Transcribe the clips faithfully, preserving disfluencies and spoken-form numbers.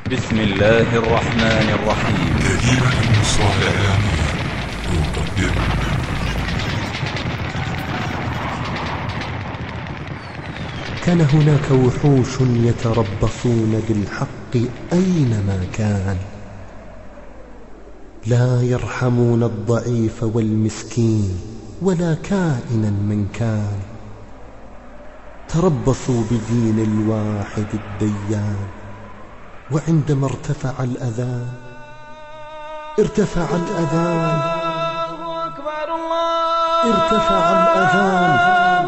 بسم الله الرحمن الرحيم. جريمة المصراع الإعلامية يقدم. كان هناك وحوش يتربصون بالحق أينما كان، لا يرحمون الضعيف والمسكين ولا كائنا من كان. تربصوا بدين الواحد الديان، وعندما ارتفع الأذان ارتفع الأذان ارتفع الأذان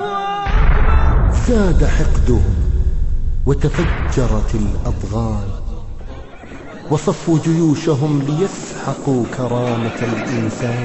زاد حقدهم وتفجرت الأضغان، وصفوا جيوشهم ليسحقوا كرامة الإنسان.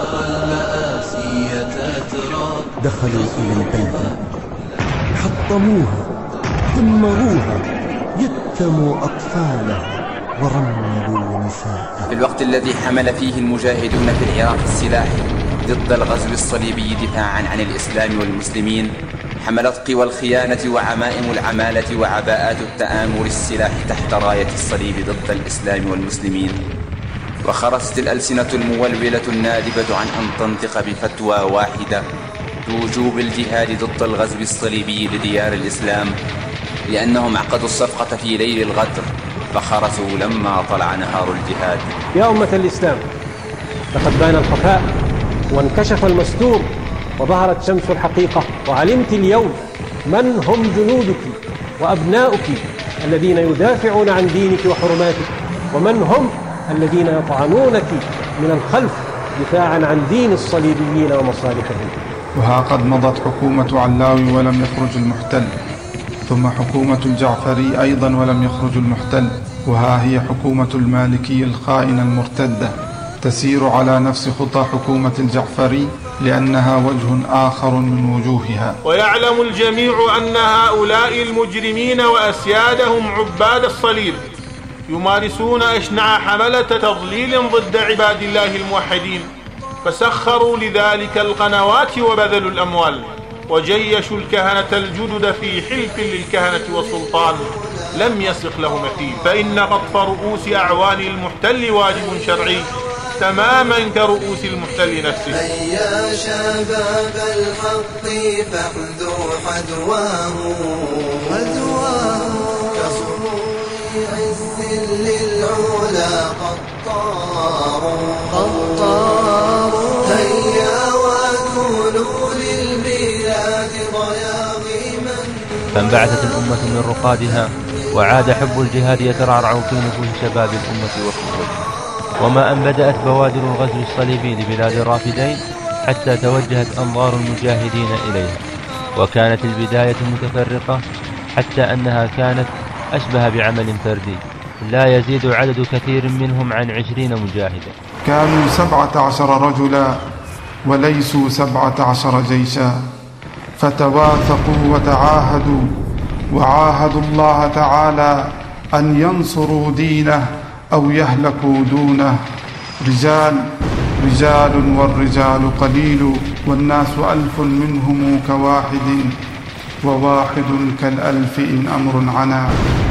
دخلوا إلى البلدة، حطموها، دمروها، يتموا أطفالها ورملوا نساءها. في الوقت الذي حمل فيه المجاهدون في العراق السلاح ضد الغزو الصليبي دفاعا عن الإسلام والمسلمين، حملت قوى الخيانة وعمائم العمالة وعباءات التآمر السلاح تحت راية الصليب ضد الإسلام والمسلمين، وخرست الألسنة المولولة النادبة عن أن تنطق بفتوى واحدة بوجوب الجهاد ضد الغزو الصليبي لديار الإسلام، لأنهم عقدوا الصفقة في ليل الغدر فخرسوا لما طلع نهار الجهاد. يا أمة الإسلام، لقد بان الخفاء وانكشف المستور وظهرت شمس الحقيقة، وعلمت اليوم من هم جنودك وأبناؤك الذين يدافعون عن دينك وحرماتك، ومن هم الذين يطعنونك من الخلف دفاعا عن دين الصليبيين ومصالحهم. وها قد مضت حكومة علاوي ولم يخرج المحتل، ثم حكومة الجعفري أيضا ولم يخرج المحتل، وها هي حكومة المالكي الخائنة المرتدة تسير على نفس خطى حكومة الجعفري، لأنها وجه آخر من وجوهها. ويعلم الجميع أن هؤلاء المجرمين وأسيادهم عباد الصليب يمارسون أشنع حملة تضليل ضد عباد الله الموحدين، فسخروا لذلك القنوات وبذلوا الأموال، وجيشوا الكهنة الجدد في حلف للكهنة والسلطان لم يسق له مثيل، فإن قطف رؤوس أعوان المحتل واجب شرعي تماما كرؤوس المحتل نفسه. هيا شباب الحق فاحذوا حذواه كصروح عز للعلا قطار قطار. هيا وكونوا للبلاد ضياغما. فانبعثت الأمة من رقادها، وعاد حب الجهاد يترعرع في نفوس شباب الأمة وقوتها. وما أن بدأت بوادر الغزو الصليبي لبلاد الرافدين حتى توجهت أنظار المجاهدين إليها، وكانت البداية متفرقة حتى أنها كانت أشبه بعمل فردي لا يزيد عدد كثير منهم عن عشرين مجاهدا. كانوا سبعة عشر رجلا وليسوا سبعة عشر جيشا، فتواثقوا وتعاهدوا وعاهدوا الله تعالى أن ينصروا دينه أو يهلكوا دونه. رجال رجال والرجال قليل، والناس ألف منهم كواحد، وواحد كالألف إن أمر عنا.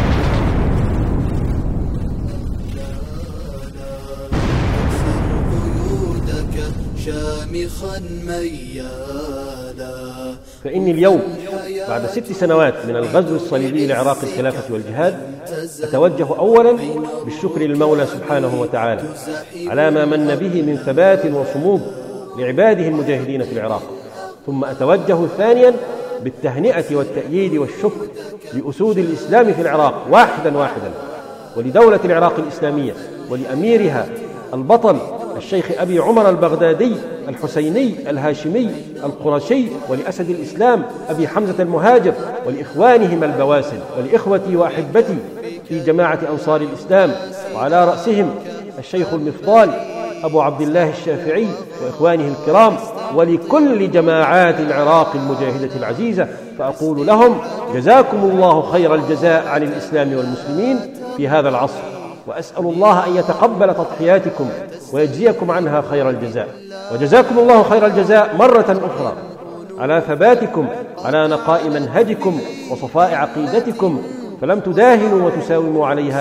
فإني اليوم بعد ست سنوات من الغزو الصليبي لعراق الخلافة والجهاد أتوجه أولا بالشكر للمولى سبحانه وتعالى على ما من به من ثبات وصمود لعباده المجاهدين في العراق، ثم أتوجه ثانيا بالتهنئة والتأييد والشكر لأسود الإسلام في العراق واحدا واحدا، ولدولة العراق الإسلامية ولأميرها البطل الشيخ أبي عمر البغدادي الحسيني الهاشمي القرشي، ولأسد الإسلام أبي حمزة المهاجر، ولإخوانهم البواسل، ولإخوتي وأحبتي في جماعة أنصار الإسلام، وعلى رأسهم الشيخ المفضال أبو عبد الله الشافعي وإخوانه الكرام، ولكل جماعات العراق المجاهدة العزيزة، فأقول لهم جزاكم الله خير الجزاء عن الإسلام والمسلمين في هذا العصر، وأسأل الله أن يتقبل تضحياتكم ويجزيكم عنها خير الجزاء. وجزاكم الله خير الجزاء مرة أخرى على ثباتكم على نقاء منهجكم وصفاء عقيدتكم، فلم تداهنوا وتساوموا عليها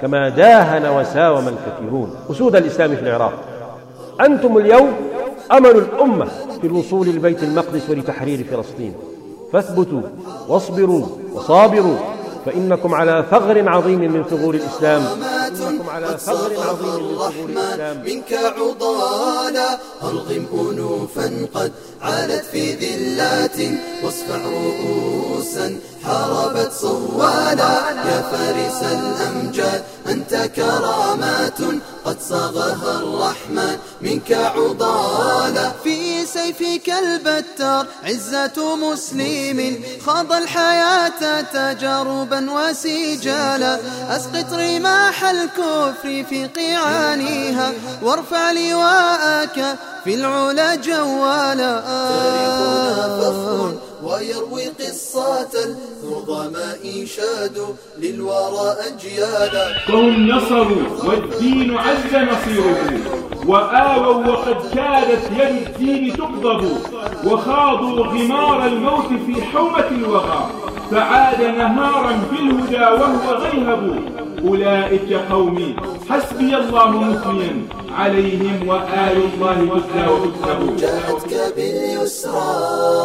كما داهن وساوم الكثيرون أسود الإسلام في العراق. أنتم اليوم أمل الأمة في الوصول لبيت المقدس ولتحرير فلسطين، فاثبتوا واصبروا وصابروا، فإنكم على ثغر عظيم من ثغور الإسلام. إنكم على ثغر عظيم من ثغور الإسلام. منك عضالا أرغم أنوفا قد عالت في ذلات، واصفع رؤوسا حاربت صوالا. يا فارس الأمجاد أنت كرامات قد صاغها الرحمن منك عضالا. في سيفك البتار عزة مسلم خاض الحياة تجاربا وسجالا. أسقط رماح الكفر في قيعانها وارفع لواءك في العلا جوالا. تاريخنا فخر ويروي قصة النظماء شادوا للورى أجيالا. فهم نصروا والدين عز نصيره، وآووا وقد كادت يد الدين تقضب، وخاضوا غمار الموت في حومة الوغى، فعاد نهارا في الهدى وهو غيهب. أولئك قومي حسبي الله مثنيا عليهم وآل الله تتلى وتكتب. جاءتك باليسرى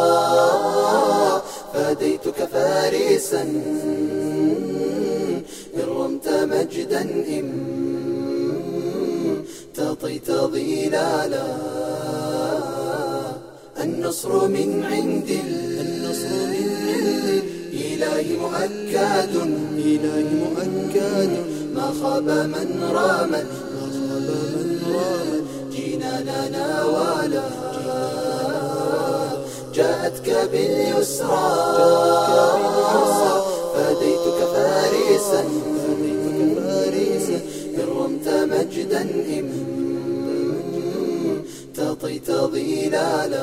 فديتك فارسا إن رمت مجدا إن تطيت ظلالا. النصر من عند الإله مؤكد، إله مؤكد. ما خاب من رام جناننا ولا. جاءتك باليسرى فديتك فارسا إن رمت مجدا إن تطيت ظلالا.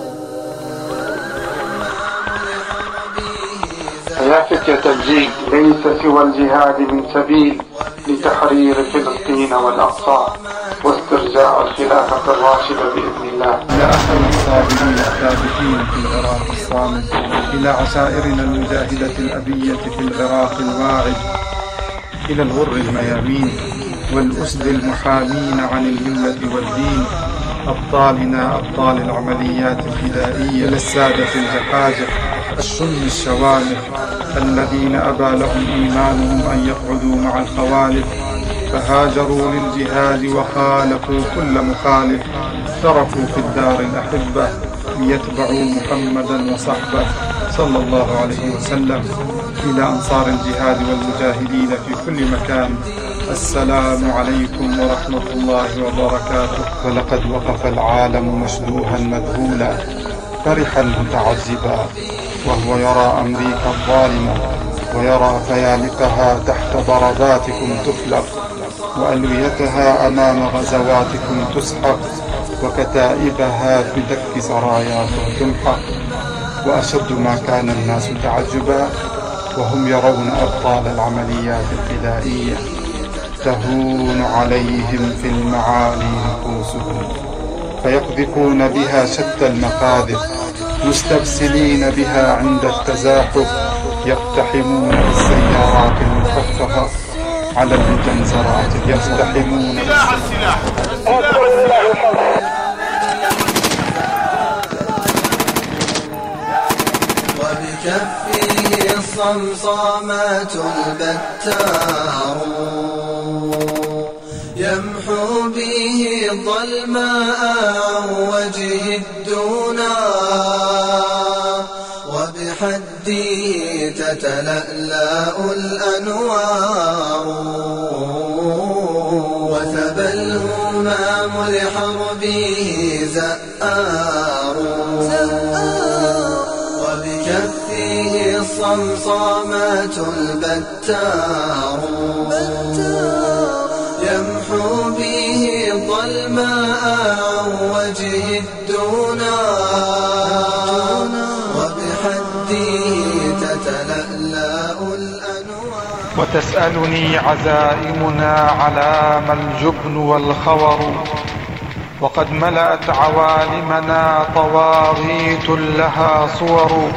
يا فتية الجيل، ليس سوى الجهاد من سبيل لتحرير فلسطين والأقصى واسترجاع الخلافة الراشدة بإذن الله. إلى أحد الصابرين الثابتين في العراق الصامد، إلى عشائرنا المجاهدة الأبية في العراق الواعد، إلى الغر الميامين والأسد المحامين عن الملة والدين، أبطالنا أبطال العمليات الفدائية، إلى السادة الجحاجح الشم الشوامخ الذين أبى لهم إيمانهم أن يقعدوا مع الخوالف، فهاجروا للجهاد وخالفوا كل مخالف، تركوا في الدار الأحبة ليتبعوا محمدا وصحبه صلى الله عليه وسلم. إلى أنصار الجهاد والمجاهدين في كل مكان، السلام عليكم ورحمة الله وبركاته. ولقد وقف العالم مشدوها مذهولا فرحا متعجبا، وهو يرى أمريكا الظالمة ويرى فيالقها تحت ضرباتكم تفلق، وألويتها أمام غزواتكم تسحق، وكتائبها في دك سراياكم تمحق. وأشد ما كان الناس تعجبا وهم يرون أبطال العمليات الفدائية تهون عليهم في المعالي نفوسهم، فيقذفون بها شتى المقاذف مستبسلين بها عند التزاحف، يقتحمون بالسيارات المخففة على المجنزرات، يقتحمون سلاح السلاح وبكفه الصمصامات البتار يمحو به الظلماء عن وجه الدنا، وبحده تتلألأ الأنوار، وثبى الهمام لحربه زآر، وبكفه الصمصامات البتار يمحو به الظلماء عن وجه الدنا، وبحده تتلألأ الأنوار. وتسألني عزائمنا على ما الجبن والخور، وقد ملأت عوالمنا طواغيت لها صور،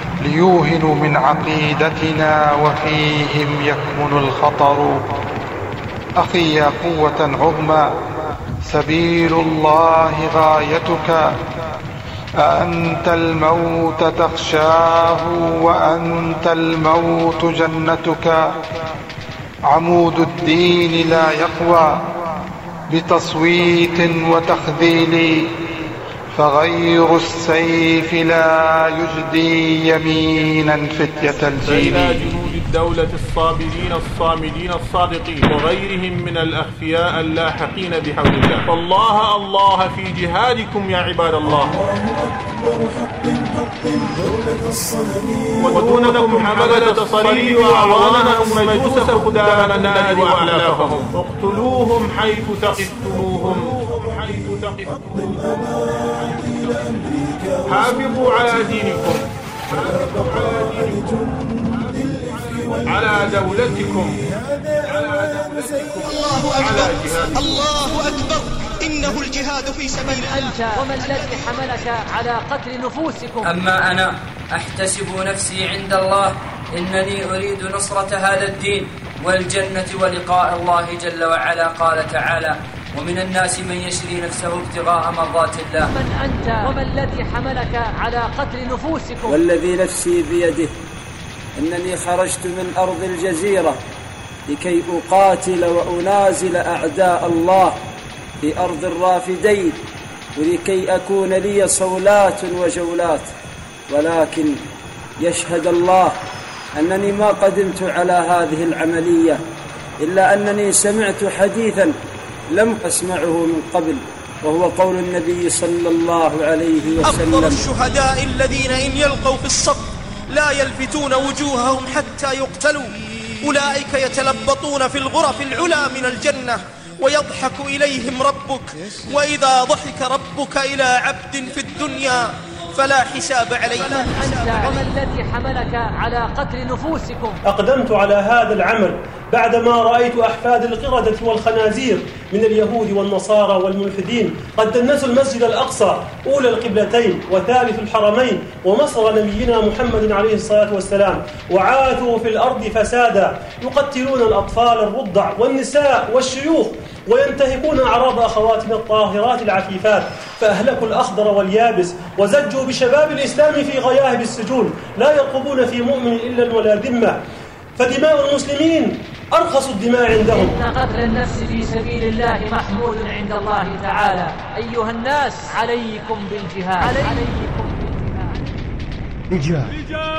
ليوهنوا من عقيدتنا وفيهم يكمن الخطر، أخي يا قوة عظمى، سبيل الله غايتك، أأنت الموت تخشاه وأنت الموت جنتك. عمود الدين لا يقوى بتصويت وتخذيل، فغير السيف لا يجدي يمينا فتية الجيل. إلى جنود الدولة الصابرين الصامدين الصادقين وغيرهم من الأخفياء اللاحقين بحول الله. فالله الله في جهادكم يا عباد الله. ودونكم حملة الصليب وأعوانهم مجوس خدام النار وأعلافهم، اقتلوهم حيث ثقفتموهم. حافظوا على دينكم، على دولتكم، الله أكبر، الله أكبر، إنه الجهاد في سبيل الله. أنت وما الذي حملك على قتل نفوسكم؟ أما أنا أحتسب نفسي عند الله، إنني أريد نصرة هذا الدين والجنة ولقاء الله جل وعلا. قال تعالى: ومن الناس من يشري نفسه ابتغاء مرضات الله. من أنت وما الذي حملك على قتل نفوسكم؟ والذي نفسي بيده أنني خرجت من أرض الجزيرة لكي أقاتل وأنازل أعداء الله في أرض الرافدين، ولكي أكون لي صولات وجولات، ولكن يشهد الله أنني ما قدمت على هذه العملية إلا أنني سمعت حديثا لم أسمعه من قبل، وهو قول النبي صلى الله عليه وسلم: أفضل الشهداء الذين إن يلقوا في الصف لا يلفتون وجوههم حتى يقتلوا، أولئك يتلبطون في الغرف العلا من الجنة ويضحك إليهم ربك، وإذا ضحك ربك إلى عبد في الدنيا فلا حساب عليه. من أنت وما الذي حملك على قتل نفوسكم؟ أقدمت على هذا العمل بعدما رأيت أحفاد القردة والخنازير من اليهود والنصارى والملحدين قد دنسوا المسجد الأقصى أولى القبلتين وثالث الحرمين ومصر نبينا محمد عليه الصلاة والسلام، وعاثوا في الأرض فسادا، يقتلون الأطفال الرضع والنساء والشيوخ، وينتهكون أعراض أخواتنا الطاهرات العفيفات، فأهلكوا الأخضر واليابس، وزجوا بشباب الإسلام في غياهب السجون، لا يرقبون في مؤمن إلا ولا ذمة، فدماء المسلمين أرخص الدماء عندهم. إن قتل النفس في سبيل الله محمود عند الله تعالى. أيها الناس، عليكم بالجهاد، عليكم رجال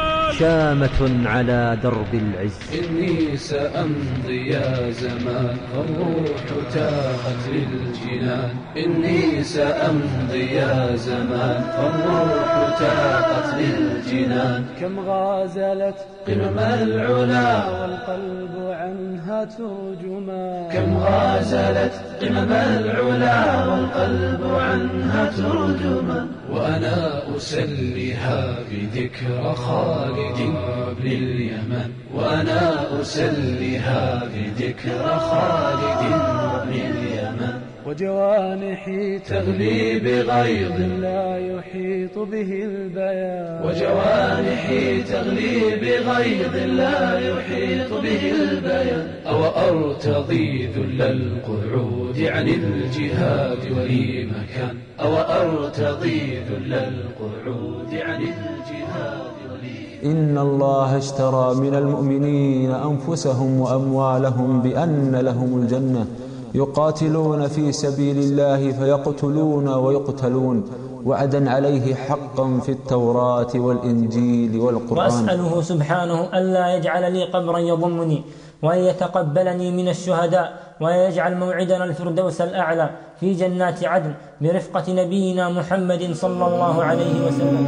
شامة على درب العز. إني سأمضي يا زمان الروح تاهت للجنان، إني سأمضي يا زمان الروح تاهت للجنان. كم غازلت قمم العلا والقلب عنها ترجمان، كم غازلت قمم العلا والقلب عنها ترجمان. وأنا أسليها بذكر خالد لليمن، وأنا أسليها بذكر خالد لليمن. وجوانحي تغلي بغيظ لا يحيط به البيان، وجوانحي تغلي بغيظ لا يحيط به البيان. أو أرتضي ذل القعود عن الجهاد ولي مكان، أو أرتضي ذل القعود عن الجهاد ولي. إن الله اشترى من المؤمنين أنفسهم وأموالهم بأن لهم الجنة، يقاتلون في سبيل الله فيقتلون ويقتلون، وعدا عليه حقا في التوراة والإنجيل والقرآن. وأسأله سبحانه ألا يجعل لي قبرا يضمني، وأن يتقبلني من الشهداء، ويجعل موعدنا الفردوس الأعلى في جنات عدن برفقة نبينا محمد صلى الله عليه وسلم.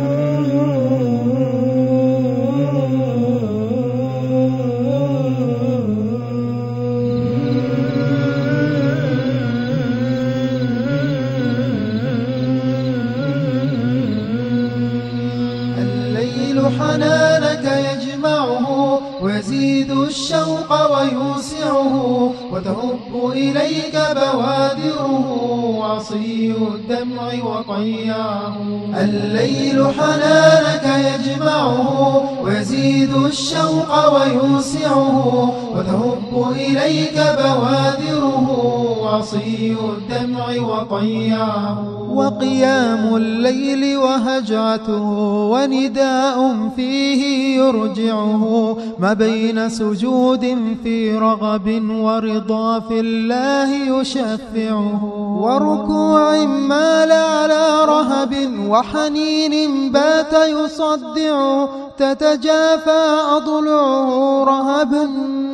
حنانك يجمعه ويزيد الشوق ويوسعه، وتهب إليك بوادره وعصي الدمع وطيعه. الليل حنانك يجمعه ويزيد الشوق ويوسعه، وتهب إليك بوادره وعصي الدمع وطيعه. وقيام الليل وهجعته ونداء فيه يرجعه ما بين سجود في رغب ورضا في الله يشفعه. وركوع مال على رهب وحنين بات يصدعه تتجافى أضلعه رهبا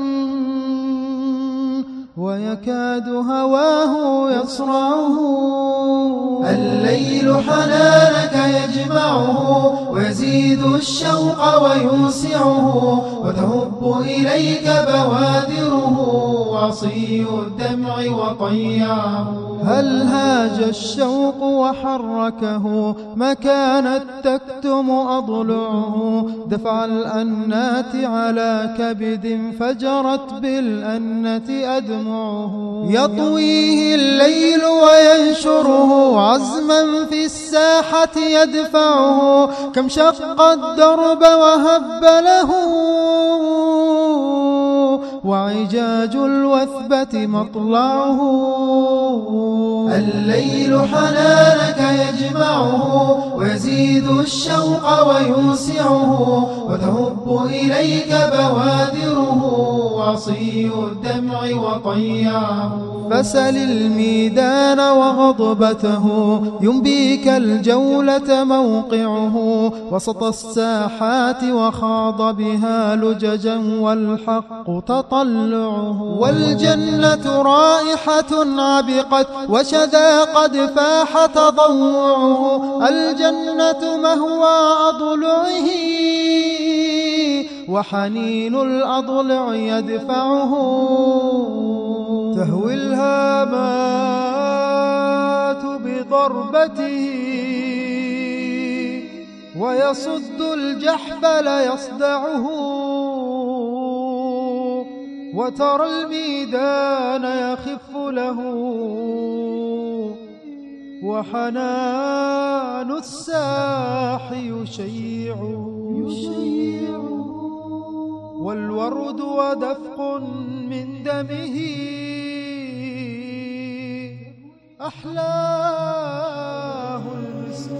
ويكاد هواه يصرعه. الليل حنانك يجمعه ويزيد الشوق ويوسعه وتهب إليك بوادره وعصي الدمع وطيعه. هل هاج الشوق وحركه ما كانت تكتم أضلعه دفع الأنات على كبد فجرت بالأنة أدمعه. يطويه الليل وينشره عزما في الساحة يدفعه كم شق الدرب وهب له وعجاج الوثبة مطلعه. الليل حنانك يجمعه ويزيد الشوق ويوسعه وتهب إليك بوادره وعصي الدمع وطيعه. فسل الميدان وغضبته ينبيك الجولة موقعه وسط الساحات وخاض بها لججا والحق تطلعه. والجنة رائحة عبقت وشذا قد فاح تضوعه. الجنة مهوى أضلعه وحنين الأضلع يدفعه. تهوي الهامات بضربته ويصد الجحفل يصدعه. وترى الميدان يخف له وحنان الساح يشيعه. والورد ودفق من دمه أحلاه المسك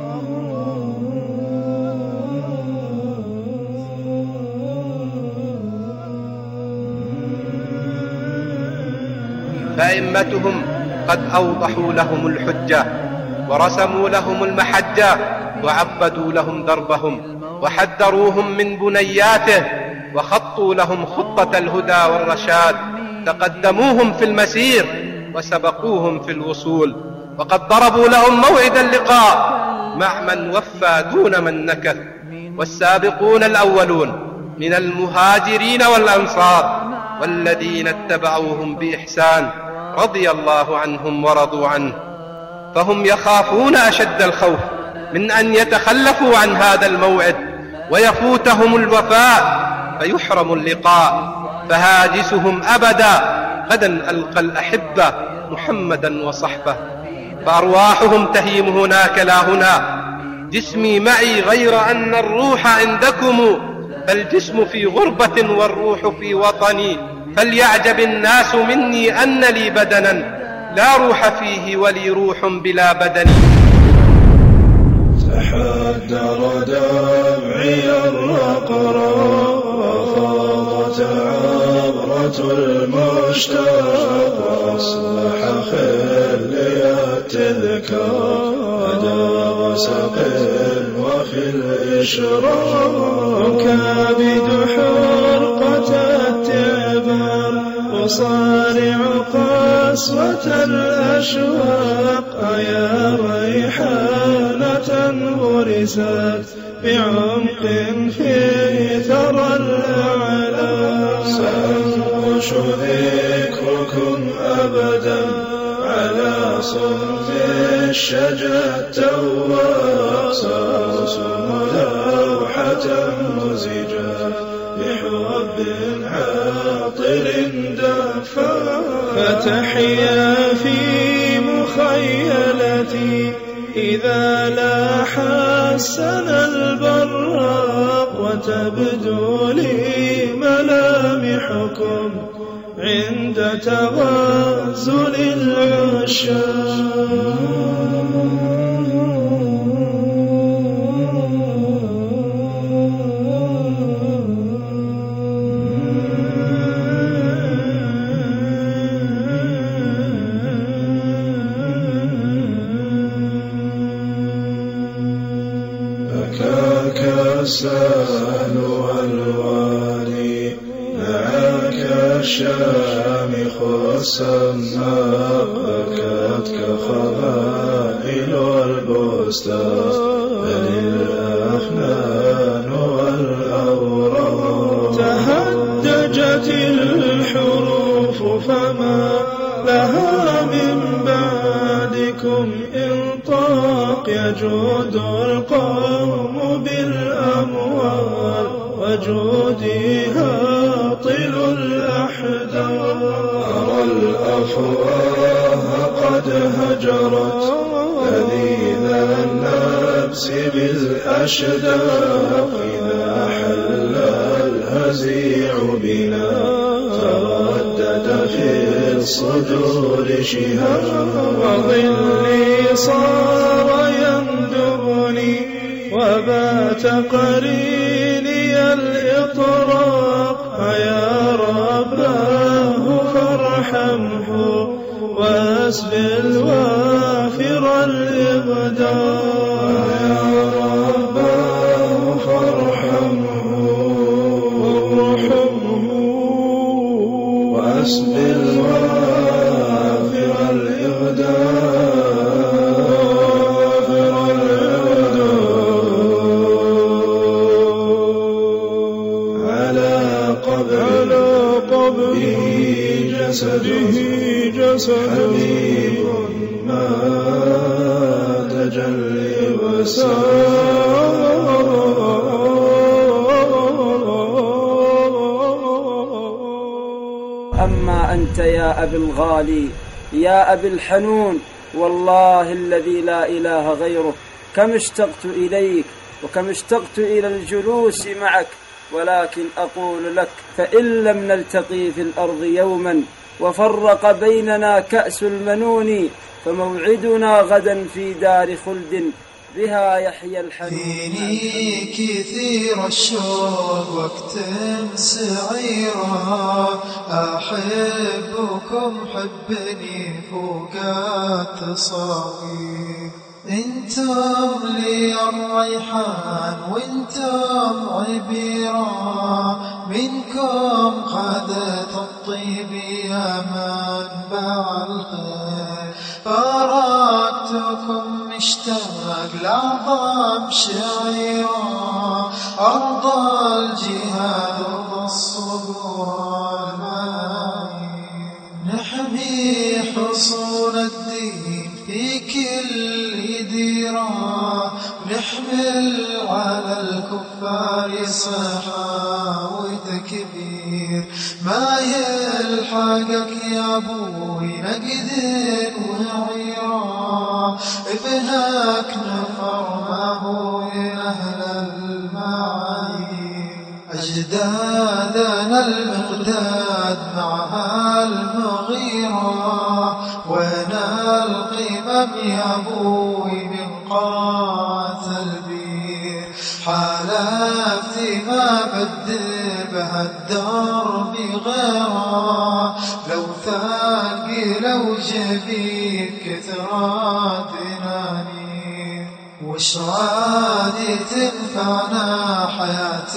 فأئمتهم قد أوضحوا لهم الحجة ورسموا لهم المحجة وعبدوا لهم دربهم وحذروهم من بنياته وخطوا لهم خطة الهدى والرشاد. تقدموهم في المسير وسبقوهم في الوصول وقد ضربوا لهم موعد اللقاء مع من وفى دون من نكث. والسابقون الأولون من المهاجرين والأنصار والذين اتبعوهم بإحسان رضي الله عنهم ورضوا عنه فهم يخافون أشد الخوف من أن يتخلفوا عن هذا الموعد ويفوتهم الوفاء فيحرموا اللقاء. فهاجسهم أبدا غدا ألقى الأحبة محمدا وصحبه. فأرواحهم تهيم هناك لا هنا جسمي معي غير أن الروح عندكم فالجسم في غربة والروح في وطني. فليعجب الناس مني أن لي بدنا لا روح فيه ولي روح بلا بدن. تحدر دمعي الرقراء فاضت عبرة المشتاق أصبح خلي التذكار أداب سقل وفي الإشراق كابد حرقة التعبار وصارع قسوة الأشواق أيا ريحانة غرست بعمق في ثرى الأعلام سأنقش ذكركم أبدا على صنف الشجا التواب سأرسم لوحة مزجة بحب عاطر دفا فتحيا في مخيلتي إذا لاح مسنا البراق وتبدو لي ملامحكم عند تغازل العشاق. السهل والوالي دعاك الشامخ والسماق بكتك خبائل والبستان بل الأفنان والأوراق تهدجت الحروف فما لها من بعدكم إنطاق يجود القوم بالأموال وجودي هاطل الأحداث. أرى الأفواه قد هجرت لذيذ النفس بالأشداق إذا حل الهزيع بنا تردد في الصدور شهاب. وظلي صار يندبني وبات قريني الإطراق. يا رباه فارحمه واسبل وافر الإبداع. يا رباه فارحمه وارحمه واسبل وافر الإبداع. جسده حبيب ما تجلي أما أنت يا أبي الغالي يا أبي الحنون والله الذي لا إله غيره كم اشتقت إليك وكم اشتقت إلى الجلوس معك. ولكن أقول لك فإن لم نلتقي في الأرض يوما وفرق بيننا كأس المنون فموعدنا غدا في دار خلد بها يحيى الحنون. فيني كثير الشوق واكتم سعيرا أحبكم حبني فوق التصاوير. انتم لي الريحان وانتم عبيرا منكم خذت الطيب يا منبع الخير. فارقتكم مشتاق لعظم شعيرا أرض الجهاد والصبر نحمي حصون الدين في كل ديرة نحمل على الكفار صحا وتكبير. ما يلحقك يا أبوي نقد وعيرا ابنك نفر ما هو من أهل المعايير. أجدادنا المقداد معها المغيرة وين القمم يا أبوي من قاعة البير. حالفت ما بدل بهالدرب غيره لو ثاقي لو جبين كثرات نانير. وش عادي تنفعنا حياة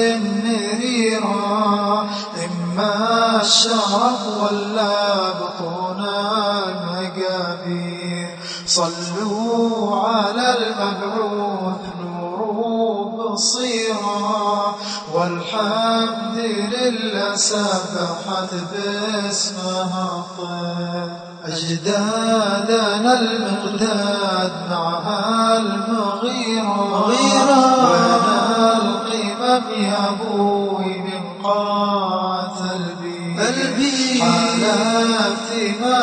مريرة إما الشرف ولا بطون المقابير. صلوا على المبعوث نور بصيرة والحمد لله سبحت باسمها الطير. أجدادنا المقداد معها المغيرة وين القمم يا أبوي من قاعة البير. حالفت ما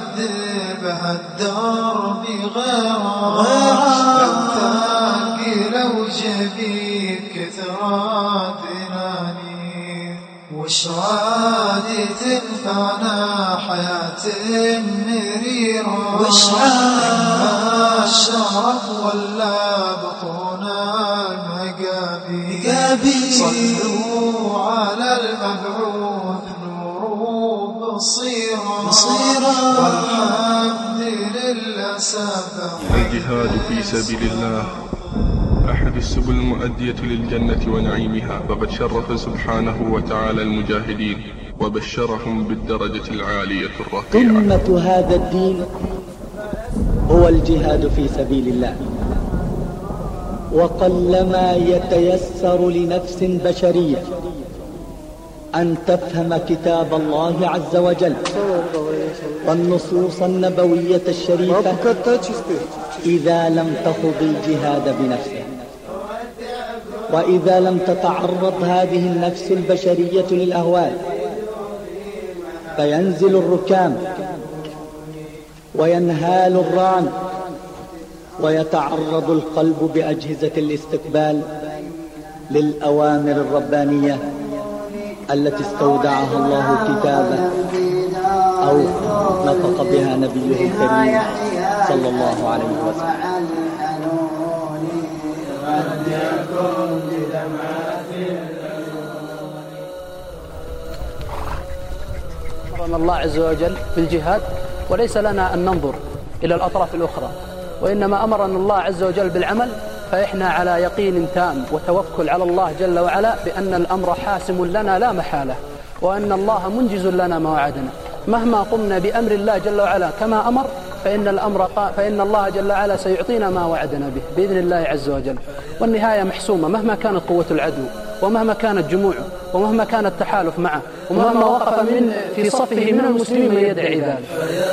بدل بهالدرب غيره لو ثاقي جبين كثرات ذناني وش عادي تنفعنا حياة مريرة وش عادي الشرف ولا بطونا المقابي صلوا على المبعوث نور بصيرة والحمد لله سابق. الجهاد في سبيل الله أحد السبل المؤدية للجنة ونعيمها، فقد شرف سبحانه وتعالى المجاهدين وبشرهم بالدرجة العالية الرفيعة. قمة هذا الدين هو الجهاد في سبيل الله، وقلما يتيسر لنفس بشرية أن تفهم كتاب الله عز وجل والنصوص النبوية الشريفة إذا لم تخض الجهاد بنفسه، وإذا لم تتعرض هذه النفس البشرية للأهوال فينزل الركام وينهال الران ويتعرض القلب بأجهزة الاستقبال للأوامر الربانية التي استودعها الله كتابه أو نطق بها نبيه الكريم صلى الله عليه وسلم. أمرنا الله عز وجل بالجهاد، وليس لنا أن ننظر إلى الأطراف الأخرى، وإنما أمرنا الله عز وجل بالعمل، فإحنا على يقين تام وتوكل على الله جل وعلا بأن الأمر حاسم لنا لا محالة، وأن الله منجز لنا ما وعدنا. مهما قمنا بأمر الله جل وعلا كما أمر فإن الأمر فإن الله جل وعلا سيعطينا ما وعدنا به بإذن الله عز وجل، والنهاية محسومة مهما كانت قوة العدو ومهما كانت جموعه ومهما كان التحالف معه ومهما وقف من في صفه من المسلمين من يدعي ذلك.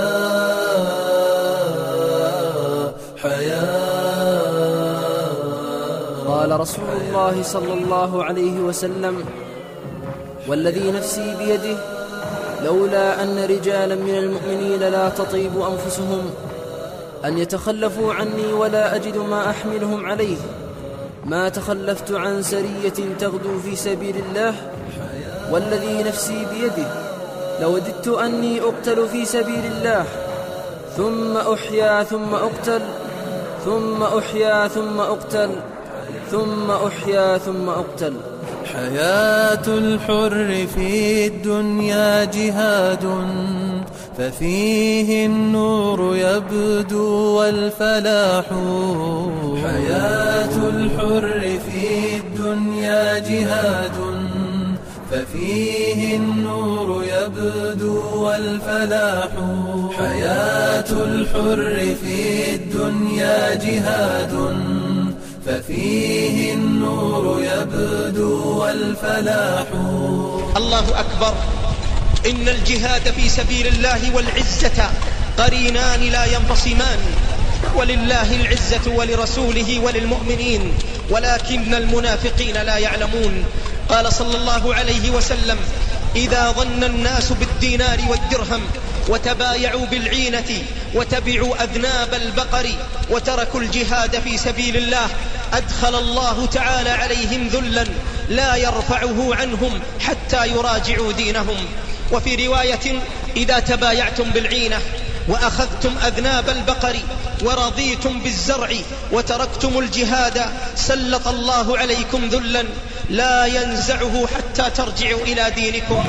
قال رسول الله صلى الله عليه وسلم: والذي نفسي بيده لولا أن رجالا من المؤمنين لا تطيب أنفسهم أن يتخلفوا عني ولا أجد ما أحملهم عليه ما تخلفت عن سرية تغدو في سبيل الله، والذي نفسي بيده لوددت أني أقتل في سبيل الله ثم أحيا ثم أقتل ثم أحيا ثم أقتل ثم أحيا ثم أقتل. حياة الحر في الدنيا جهاد، ففيه النور يبدو والفلاح. حياة الحر في الدنيا جهاد، ففيه النور يبدو والفلاح. حياة الحر في الدنيا جهاد، ففيه النور يبدو والفلاح. الله أكبر. إن الجهاد في سبيل الله والعزة قرينان لا ينفصمان، ولله العزة ولرسوله وللمؤمنين ولكن المنافقين لا يعلمون. قال صلى الله عليه وسلم: إذا ظن الناس بالدينار والدرهم وتبايعوا بالعينة وتبعوا أذناب البقر وتركوا الجهاد في سبيل الله أدخل الله تعالى عليهم ذلا لا يرفعه عنهم حتى يراجعوا دينهم. وفي رواية: إذا تبايعتم بالعينة وأخذتم أذناب البقر ورضيتم بالزرع وتركتم الجهاد سلط الله عليكم ذلا لا ينزعه حتى ترجعوا إلى دينكم.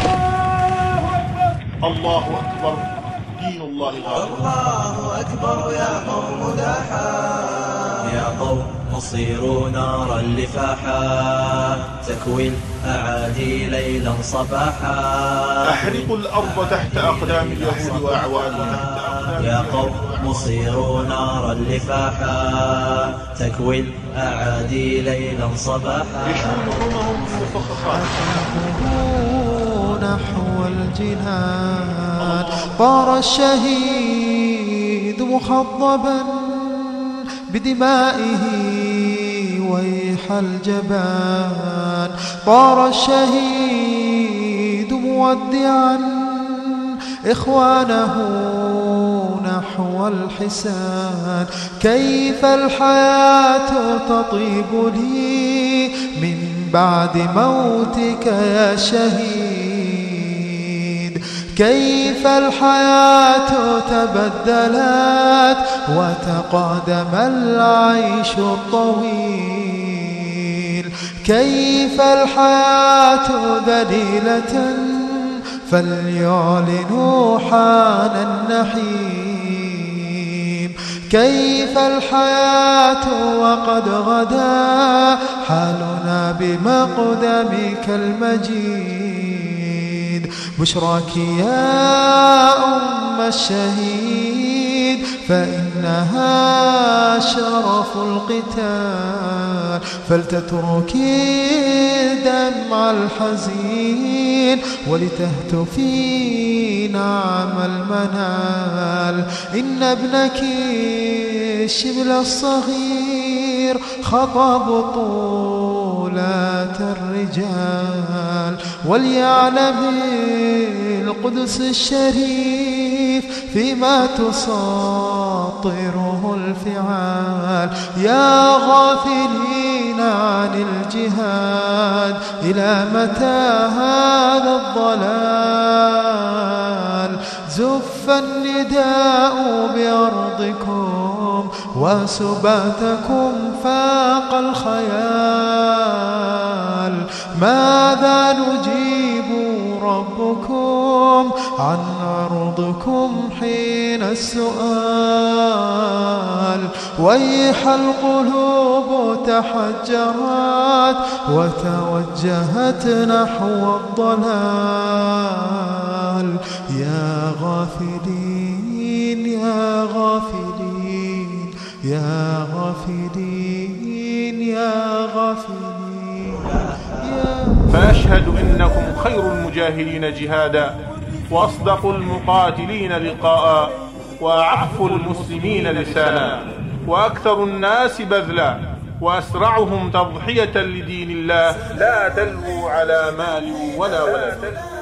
الله أكبر. دين الله غالب. الله أكبر يا قوم داحا، يا قوم مصيروا نارا لفاحا، تكوي الأعادي ليلا صباحا. أحرقوا الأرض تحت أقدام اليهود وأعوانها. يا قوم مصيروا نارا لفاحا، تكوي الأعادي ليلا صباحا. يشونهم مفخخات نحو الجنان. طار الشهيد مخضبا بدمائه ويح الجبان. طار الشهيد مودعا إخوانه نحو الحسان. كيف الحياة تطيب لي من بعد موتك يا شهيد. كيف الحياة تبدلت وتقادم العيش الطويل. كيف الحياة ذليلة فليعلنوا حان النحيم. كيف الحياة وقد غدا حالنا بمقدمك المجيد. بشراك يا أم الشهيد فإنها شرف القتال. فلتتركي دمع الحزين ولتهتفي نعم المنال. إن ابنك الشبل الصغير خطى بطولات الرجال. وليعلم القدس الشريف فيما تساطره الفعال. يا غافلين عن الجهاد إلى متى هذا الضلال؟ زف النداء بأرضكم وسباتكم فاق الخيال. ماذا نجيب ربكم عن أرضكم حين السؤال؟ ويح القلوب تحجرت وتوجهت نحو الضلال. يا غافلين يا غافلين يا غافلين يا غافلين يا فأشهد إنكم خير المجاهدين جهادا وأصدق المقاتلين لقاء وأعف المسلمين لسانا وأكثر الناس بذلا وأسرعهم تضحية لدين الله. لا تلووا على مال ولا ولد.